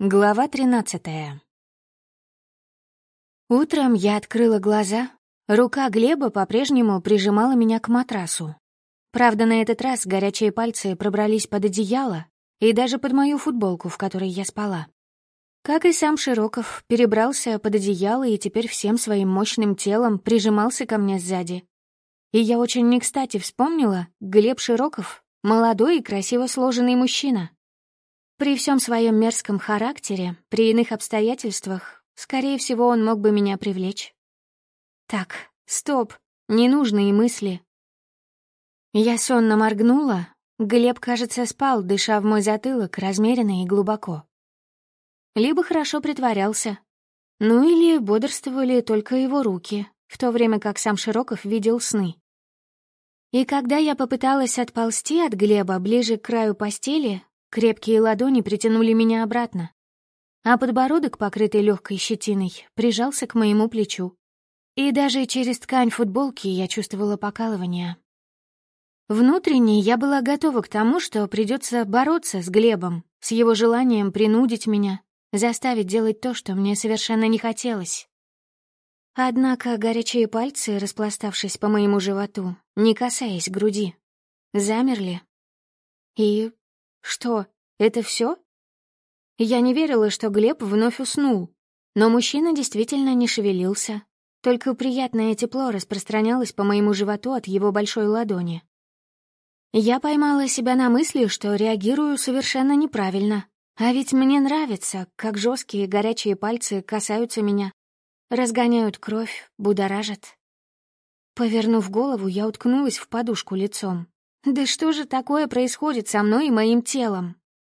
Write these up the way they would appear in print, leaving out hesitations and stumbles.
Глава 13. Утром я открыла глаза. Рука Глеба по-прежнему прижимала меня к матрасу. Правда, на этот раз горячие пальцы пробрались под одеяло и даже под мою футболку, в которой я спала. Как и сам Широков, перебрался под одеяло и теперь всем своим мощным телом прижимался ко мне сзади. И я очень не кстати вспомнила, Глеб Широков — молодой и красиво сложенный мужчина. При всем своем мерзком характере, при иных обстоятельствах, скорее всего, он мог бы меня привлечь. Так, стоп, ненужные мысли. Я сонно моргнула. Глеб, кажется, спал, дыша в мой затылок размеренно и глубоко. Либо хорошо притворялся. Ну или бодрствовали только его руки, в то время как сам Широков видел сны. И когда я попыталась отползти от Глеба ближе к краю постели, крепкие ладони притянули меня обратно, а подбородок, покрытый легкой щетиной, прижался к моему плечу. И даже через ткань футболки я чувствовала покалывание. Внутренне я была готова к тому, что придется бороться с Глебом, с его желанием принудить меня, заставить делать то, что мне совершенно не хотелось. Однако горячие пальцы, распластавшись по моему животу, не касаясь груди, замерли. И... Что, это все? Я не верила, что Глеб вновь уснул, но мужчина действительно не шевелился, только приятное тепло распространялось по моему животу от его большой ладони. Я поймала себя на мысли, что реагирую совершенно неправильно, а ведь мне нравится, как жесткие горячие пальцы касаются меня, разгоняют кровь, будоражат. Повернув голову, я уткнулась в подушку лицом. Да что же такое происходит со мной и моим телом?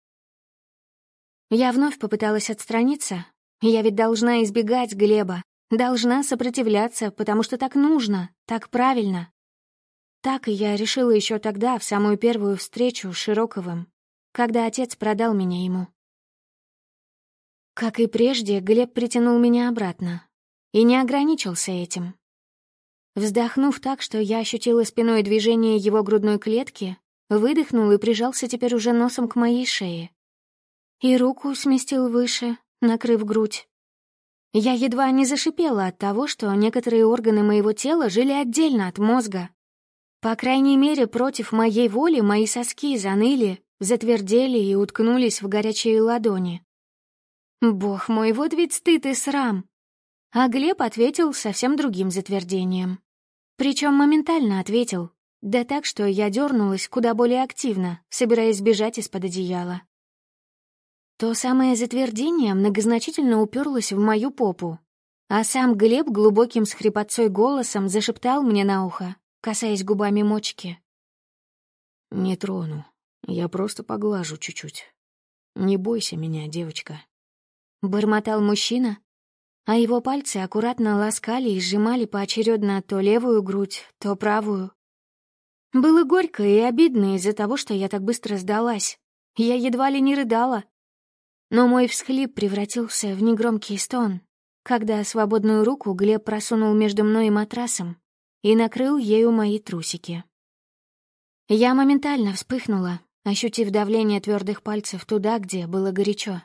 Я вновь попыталась отстраниться. Я ведь должна избегать Глеба, должна сопротивляться, потому что так нужно, так правильно. Так и я решила еще тогда, в самую первую встречу с Широковым, когда отец продал меня ему. Как и прежде, Глеб притянул меня обратно и не ограничился этим. Вздохнув так, что я ощутила спиной движение его грудной клетки, выдохнул и прижался теперь уже носом к моей шее. И руку сместил выше, накрыв грудь. Я едва не зашипела от того, что некоторые органы моего тела жили отдельно от мозга. По крайней мере, против моей воли мои соски заныли, затвердели и уткнулись в горячие ладони. Бог мой, вот ведь стыд и срам. А Глеб ответил совсем другим затвердением. Причем моментально ответил, да так, что я дернулась куда более активно, собираясь сбежать из-под одеяла. То самое затвердение многозначительно уперлось в мою попу, а сам Глеб глубоким с хрипотцой голосом зашептал мне на ухо, касаясь губами мочки. «Не трону, я просто поглажу чуть-чуть. Не бойся меня, девочка», — бормотал мужчина, а его пальцы аккуратно ласкали и сжимали поочередно то левую грудь, то правую. Было горько и обидно из-за того, что я так быстро сдалась. Я едва ли не рыдала. Но мой всхлип превратился в негромкий стон, когда свободную руку Глеб просунул между мной и матрасом и накрыл ею мои трусики. Я моментально вспыхнула, ощутив давление твердых пальцев туда, где было горячо.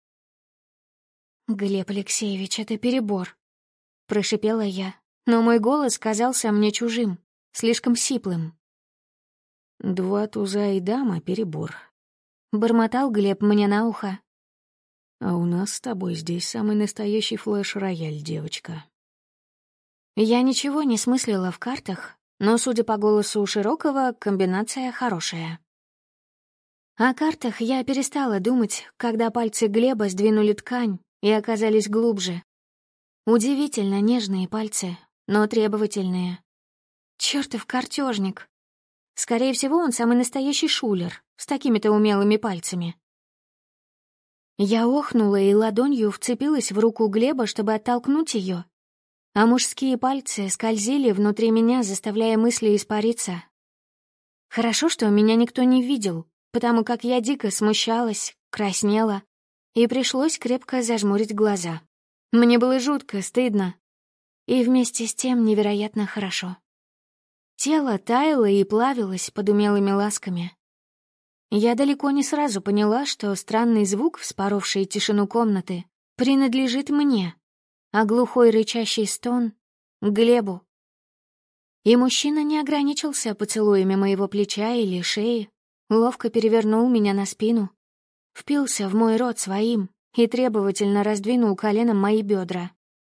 «Глеб Алексеевич, это перебор», — прошипела я, но мой голос казался мне чужим, слишком сиплым. «Два туза и дама — перебор», — бормотал Глеб мне на ухо. «А у нас с тобой здесь самый настоящий флеш-рояль, девочка». Я ничего не смыслила в картах, но, судя по голосу Широкого, комбинация хорошая. О картах я перестала думать, когда пальцы Глеба сдвинули ткань и оказались глубже. Удивительно нежные пальцы, но требовательные. Чёртов картёжник. Скорее всего, он самый настоящий шулер, с такими-то умелыми пальцами. Я охнула и ладонью вцепилась в руку Глеба, чтобы оттолкнуть её, а мужские пальцы скользили внутри меня, заставляя мысли испариться. Хорошо, что меня никто не видел, потому как я дико смущалась, краснела, и пришлось крепко зажмурить глаза. Мне было жутко стыдно и вместе с тем невероятно хорошо. Тело таяло и плавилось под умелыми ласками. Я далеко не сразу поняла, что странный звук, вспоровший тишину комнаты, принадлежит мне, а глухой рычащий стон — Глебу. И мужчина не ограничился поцелуями моего плеча или шеи, ловко перевернул меня на спину, впился в мой рот своим и требовательно раздвинул коленом мои бедра.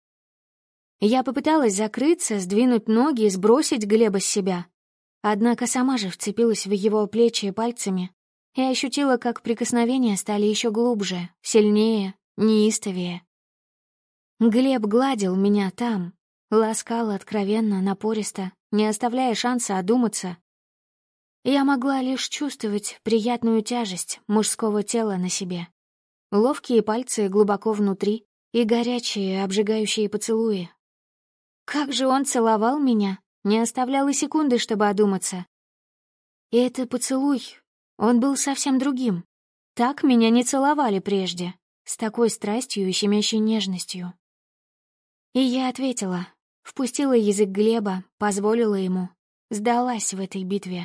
Я попыталась закрыться, сдвинуть ноги и сбросить Глеба с себя, однако сама же вцепилась в его плечи пальцами и ощутила, как прикосновения стали еще глубже, сильнее, неистовее. Глеб гладил меня там, ласкал откровенно, напористо, не оставляя шанса одуматься. Я могла лишь чувствовать приятную тяжесть мужского тела на себе, ловкие пальцы глубоко внутри и горячие, обжигающие поцелуи. Как же он целовал меня, не оставлял и секунды, чтобы одуматься. И этот поцелуй, он был совсем другим. Так меня не целовали прежде, с такой страстью и щемящей нежностью. И я ответила, впустила язык Глеба, позволила ему, сдалась в этой битве.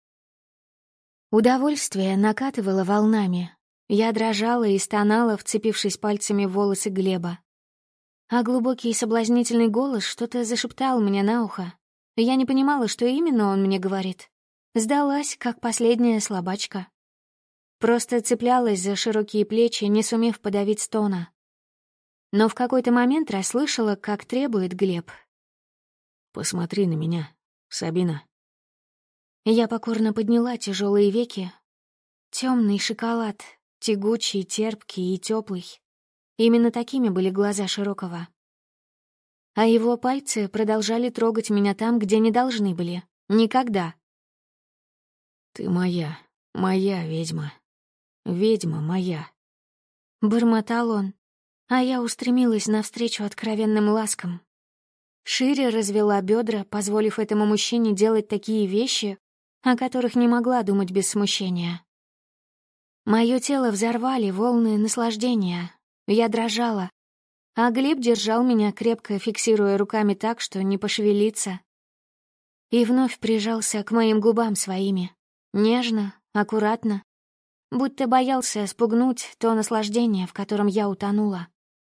Удовольствие накатывало волнами. Я дрожала и стонала, вцепившись пальцами в волосы Глеба. А глубокий и соблазнительный голос что-то зашептал мне на ухо. Я не понимала, что именно он мне говорит. Сдалась, как последняя слабачка. Просто цеплялась за широкие плечи, не сумев подавить стона. Но в какой-то момент расслышала, как требует Глеб. «Посмотри на меня, Сабина». Я покорно подняла тяжелые веки. Темный шоколад, тягучий, терпкий и теплый. Именно такими были глаза Широкова. А его пальцы продолжали трогать меня там, где не должны были. Никогда. «Ты моя, моя ведьма. Ведьма моя». Бормотал он, а я устремилась навстречу откровенным ласкам. Шире развела бедра, позволив этому мужчине делать такие вещи, о которых не могла думать без смущения. Мое тело взорвали волны наслаждения. Я дрожала, а Глеб держал меня, крепко фиксируя руками так, что не пошевелиться. И вновь прижался к моим губам своими. Нежно, аккуратно, будто боялся спугнуть то наслаждение, в котором я утонула.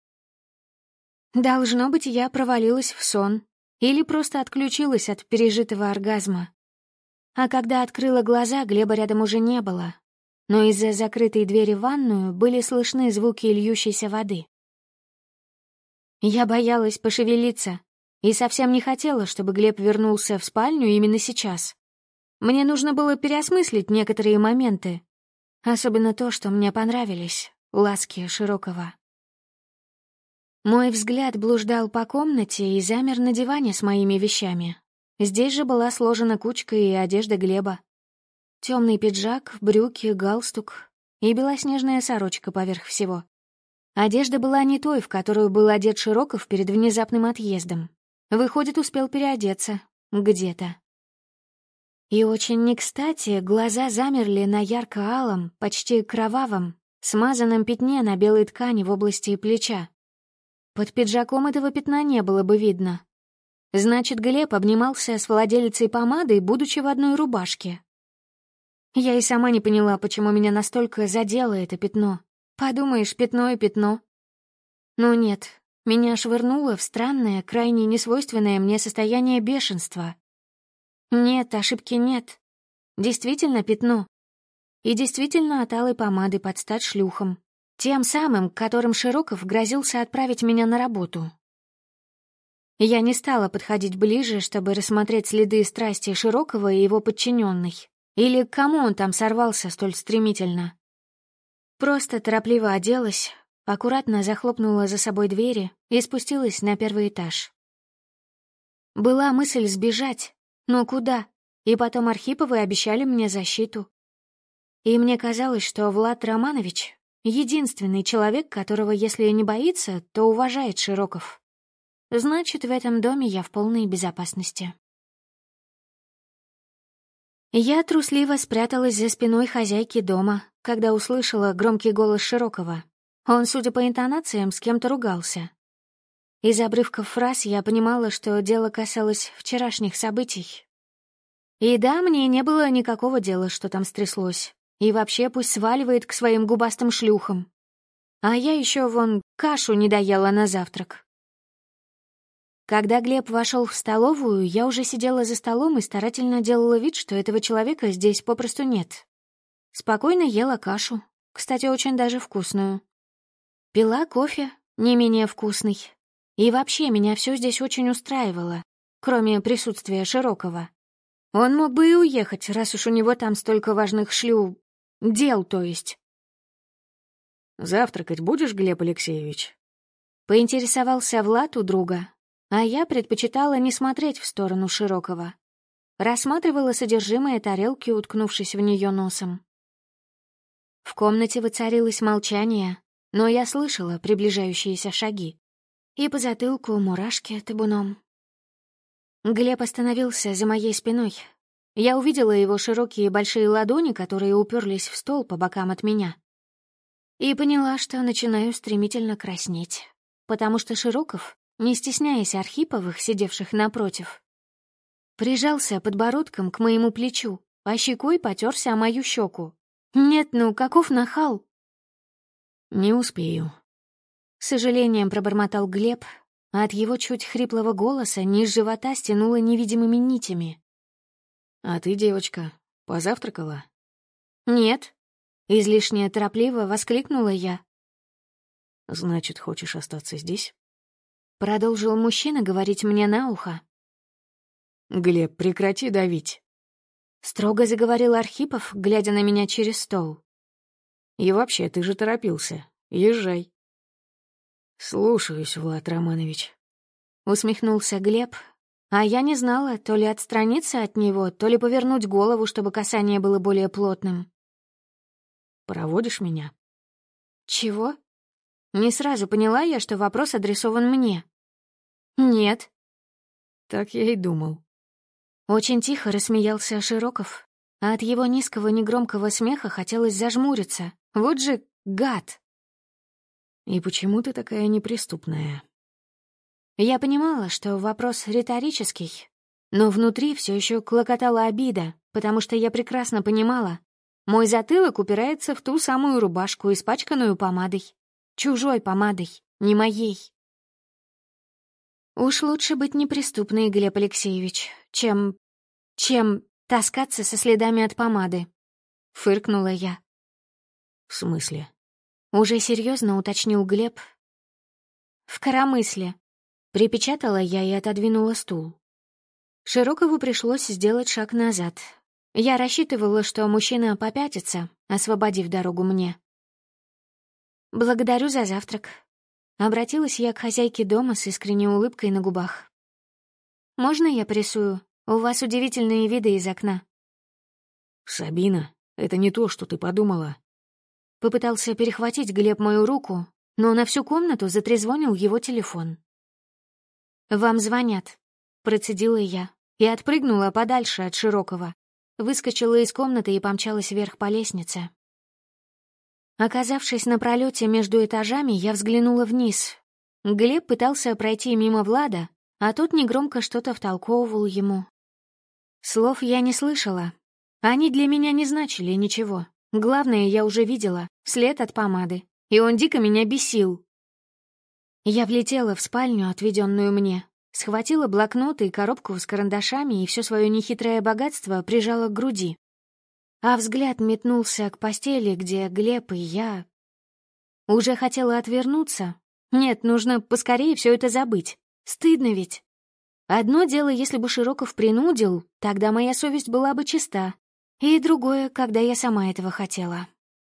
Должно быть, я провалилась в сон или просто отключилась от пережитого оргазма. А когда открыла глаза, Глеба рядом уже не было, но из-за закрытой двери в ванную были слышны звуки льющейся воды. Я боялась пошевелиться и совсем не хотела, чтобы Глеб вернулся в спальню именно сейчас. Мне нужно было переосмыслить некоторые моменты, особенно то, что мне понравились, ласки Широкова. Мой взгляд блуждал по комнате и замер на диване с моими вещами. Здесь же была сложена кучка и одежда Глеба. Темный пиджак, брюки, галстук и белоснежная сорочка поверх всего. Одежда была не той, в которую был одет Широков перед внезапным отъездом. Выходит, успел переодеться. Где-то. И очень не кстати глаза замерли на ярко-алом, почти кровавом, смазанном пятне на белой ткани в области плеча. Под пиджаком этого пятна не было бы видно. Значит, Глеб обнимался с владелицей помады, будучи в одной рубашке. Я и сама не поняла, почему меня настолько задело это пятно. Подумаешь, пятно и пятно. Но нет, меня швырнуло в странное, крайне несвойственное мне состояние бешенства. Нет, ошибки нет. Действительно пятно. И действительно от алой помады под стать шлюхом. Тем самым, которым Широков грозился отправить меня на работу. Я не стала подходить ближе, чтобы рассмотреть следы страсти Широкова и его подчиненных. Или к кому он там сорвался столь стремительно. Просто торопливо оделась, аккуратно захлопнула за собой двери и спустилась на первый этаж. Была мысль сбежать, но куда? И потом Архиповы обещали мне защиту. И мне казалось, что Влад Романович — единственный человек, которого, если и не боится, то уважает Широков. Значит, в этом доме я в полной безопасности. Я трусливо спряталась за спиной хозяйки дома, когда услышала громкий голос Широкова. Он, судя по интонациям, с кем-то ругался. Из обрывков фраз я понимала, что дело касалось вчерашних событий. И да, мне не было никакого дела, что там стряслось. И вообще пусть сваливает к своим губастым шлюхам. А я еще вон кашу не доела на завтрак. Когда Глеб вошел в столовую, я уже сидела за столом и старательно делала вид, что этого человека здесь попросту нет. Спокойно ела кашу, кстати, очень даже вкусную. Пила кофе, не менее вкусный. И вообще меня все здесь очень устраивало, кроме присутствия Широкого. Он мог бы и уехать, раз уж у него там столько важных дел, то есть. «Завтракать будешь, Глеб Алексеевич?» Поинтересовался Влад у друга, а я предпочитала не смотреть в сторону Широкого. Рассматривала содержимое тарелки, уткнувшись в нее носом. В комнате воцарилось молчание, но я слышала приближающиеся шаги. И по затылку мурашки табуном. Глеб остановился за моей спиной. Я увидела его широкие большие ладони, которые уперлись в стол по бокам от меня. И поняла, что начинаю стремительно краснеть, потому что Широков, не стесняясь Архиповых, сидевших напротив, прижался подбородком к моему плечу, а щекой потерся о мою щеку. Нет, ну, каков нахал! «Не успею», — с сожалением пробормотал Глеб, а от его чуть хриплого голоса низ живота стянуло невидимыми нитями. «А ты, девочка, позавтракала?» «Нет», — излишне торопливо воскликнула я. «Значит, хочешь остаться здесь?» Продолжил мужчина говорить мне на ухо. «Глеб, прекрати давить», — строго заговорил Архипов, глядя на меня через стол. «И вообще, ты же торопился. Езжай». «Слушаюсь, Влад Романович», — усмехнулся Глеб, а я не знала, то ли отстраниться от него, то ли повернуть голову, чтобы касание было более плотным. «Проводишь меня?» «Чего?» Не сразу поняла я, что вопрос адресован мне. «Нет». «Так я и думал». Очень тихо рассмеялся Широков, а от его низкого негромкого смеха хотелось зажмуриться. Вот же гад! «И почему ты такая неприступная?» Я понимала, что вопрос риторический, но внутри все еще клокотала обида, потому что я прекрасно понимала, мой затылок упирается в ту самую рубашку, испачканную помадой. Чужой помадой, не моей. Уж лучше быть неприступной, Глеб Алексеевич, чем таскаться со следами от помады. Фыркнула я. «В смысле?» Уже серьезно уточнил Глеб. В коромысле. Припечатала я и отодвинула стул. Широкову пришлось сделать шаг назад. Я рассчитывала, что мужчина попятится, освободив дорогу мне. «Благодарю за завтрак», — обратилась я к хозяйке дома с искренней улыбкой на губах. «Можно я порисую? У вас удивительные виды из окна». «Сабина, это не то, что ты подумала». Попытался перехватить Глеб мою руку, но на всю комнату затрезвонил его телефон. «Вам звонят», — процедила я и отпрыгнула подальше от Широкого, выскочила из комнаты и помчалась вверх по лестнице. Оказавшись на пролете между этажами, я взглянула вниз. Глеб пытался пройти мимо Влада, а тот негромко что-то втолковывал ему. Слов я не слышала. Они для меня не значили ничего. Главное, я уже видела след от помады, и он дико меня бесил. Я влетела в спальню, отведенную мне, схватила блокнот и коробку с карандашами и все свое нехитрое богатство прижала к груди. А взгляд метнулся к постели, где Глеб и я. Уже хотела отвернуться. Нет, нужно поскорее все это забыть. Стыдно ведь. Одно дело, если бы Широков принудил, тогда моя совесть была бы чиста. И другое, когда я сама этого хотела.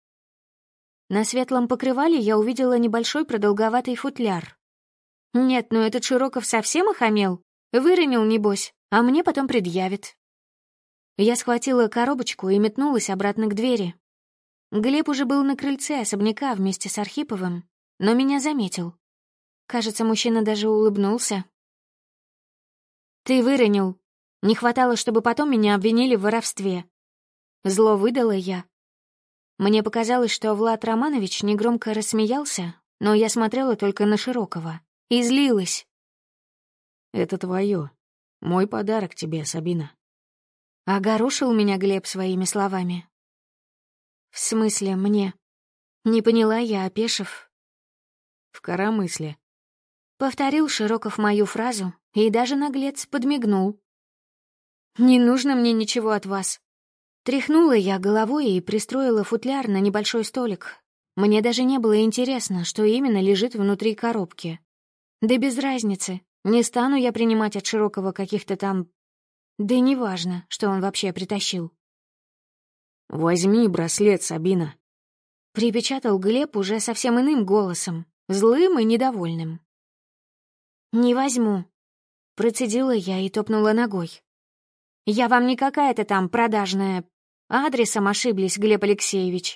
На светлом покрывале я увидела небольшой продолговатый футляр. Нет, ну этот Широков совсем охамел. Выронил, небось, а мне потом предъявит. Я схватила коробочку и метнулась обратно к двери. Глеб уже был на крыльце особняка вместе с Архиповым, но меня заметил. Кажется, мужчина даже улыбнулся. «Ты выронил. Не хватало, чтобы потом меня обвинили в воровстве». Зло выдала я. Мне показалось, что Влад Романович негромко рассмеялся, но я смотрела только на Широкого и злилась. «Это твое. Мой подарок тебе, Сабина». Огорошил меня Глеб своими словами. В смысле, мне? Не поняла я, опешив. В коромысле. Повторил Широков мою фразу, и даже наглец подмигнул. «Не нужно мне ничего от вас». Тряхнула я головой и пристроила футляр на небольшой столик. Мне даже не было интересно, что именно лежит внутри коробки. Да без разницы, не стану я принимать от Широкого каких-то там... Да неважно, что он вообще притащил. «Возьми браслет, Сабина», — припечатал Глеб уже совсем иным голосом, злым и недовольным. «Не возьму», — процедила я и топнула ногой. «Я вам не какая-то там продажная. Адресом ошиблись, Глеб Алексеевич».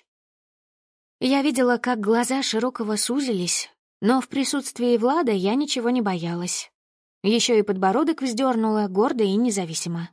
Я видела, как глаза Широкого сузились, но в присутствии Влада я ничего не боялась. Еще и подбородок вздернула, гордо и независимо.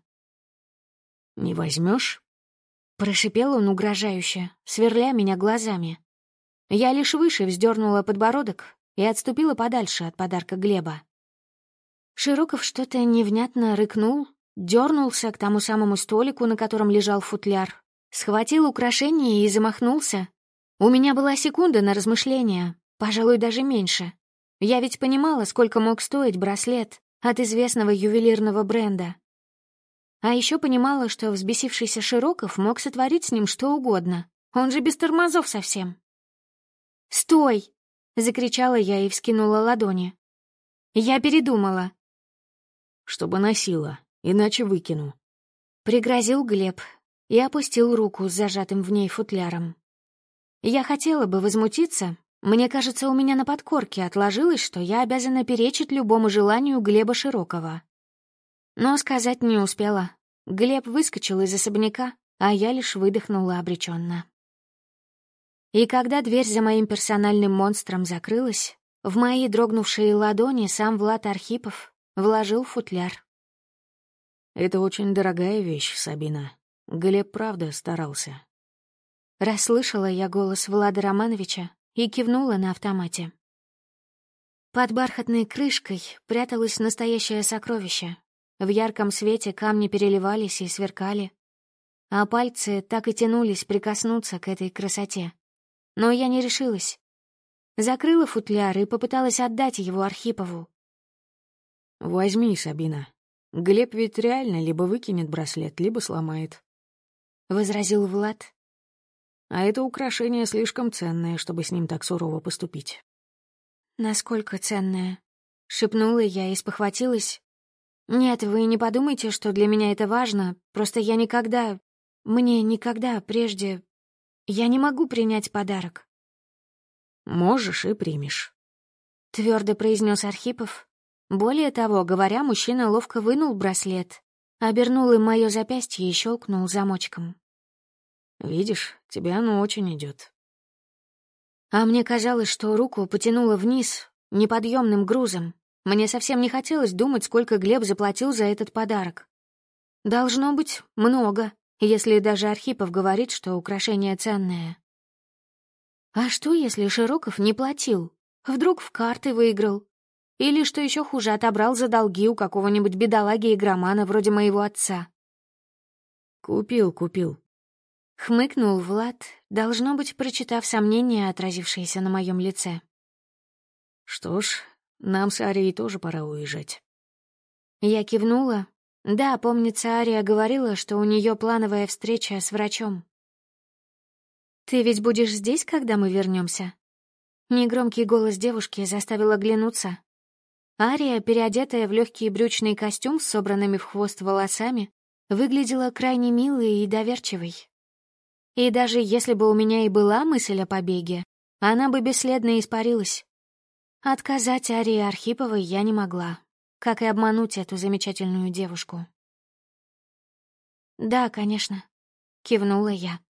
«Не возьмешь?» — прошипел он угрожающе, сверля меня глазами. Я лишь выше вздернула подбородок и отступила подальше от подарка Глеба. Широков что-то невнятно рыкнул, дернулся к тому самому столику, на котором лежал футляр, схватил украшение и замахнулся. У меня была секунда на размышления, пожалуй, даже меньше. Я ведь понимала, сколько мог стоить браслет от известного ювелирного бренда. А еще понимала, что взбесившийся Широков мог сотворить с ним что угодно. Он же без тормозов совсем. «Стой!» — закричала я и вскинула ладони. «Я передумала». «Чтобы носила, иначе выкину», — пригрозил Глеб и опустил руку с зажатым в ней футляром. Я хотела бы возмутиться. Мне кажется, у меня на подкорке отложилось, что я обязана перечить любому желанию Глеба Широкова. Но сказать не успела. Глеб выскочил из особняка, а я лишь выдохнула обреченно. И когда дверь за моим персональным монстром закрылась, в мои дрогнувшие ладони сам Влад Архипов вложил футляр. «Это очень дорогая вещь, Сабина. Глеб правда старался». Расслышала я голос Влада Романовича и кивнула на автомате. Под бархатной крышкой пряталось настоящее сокровище. В ярком свете камни переливались и сверкали, а пальцы так и тянулись прикоснуться к этой красоте. Но я не решилась. Закрыла футляр и попыталась отдать его Архипову. «Возьми, Сабина. Глеб ведь реально либо выкинет браслет, либо сломает», — возразил Влад. «А это украшение слишком ценное, чтобы с ним так сурово поступить». «Насколько ценное?» — шепнула я и спохватилась. «Нет, вы не подумайте, что для меня это важно. Просто мне никогда прежде... Я не могу принять подарок». «Можешь и примешь», — твердо произнес Архипов. Более того, говоря, мужчина ловко вынул браслет, обернул им мое запястье и щелкнул замочком. «Видишь, тебе оно очень идет». А мне казалось, что руку потянуло вниз неподъемным грузом. Мне совсем не хотелось думать, сколько Глеб заплатил за этот подарок. Должно быть много, если даже Архипов говорит, что украшение ценное. А что, если Широков не платил? Вдруг в карты выиграл? Или, что еще хуже, отобрал за долги у какого-нибудь бедолаги-игромана вроде моего отца? Купил. Хмыкнул Влад, должно быть, прочитав сомнения, отразившиеся на моем лице. «Что ж, нам с Арией тоже пора уезжать». Я кивнула. Да, помнится, Ария говорила, что у нее плановая встреча с врачом. «Ты ведь будешь здесь, когда мы вернемся?» Негромкий голос девушки заставил оглянуться. Ария, переодетая в легкий брючный костюм с собранными в хвост волосами, выглядела крайне милой и доверчивой. И даже если бы у меня и была мысль о побеге, она бы бесследно испарилась. Отказать Арии Архиповой я не могла, как и обмануть эту замечательную девушку. «Да, конечно», — кивнула я.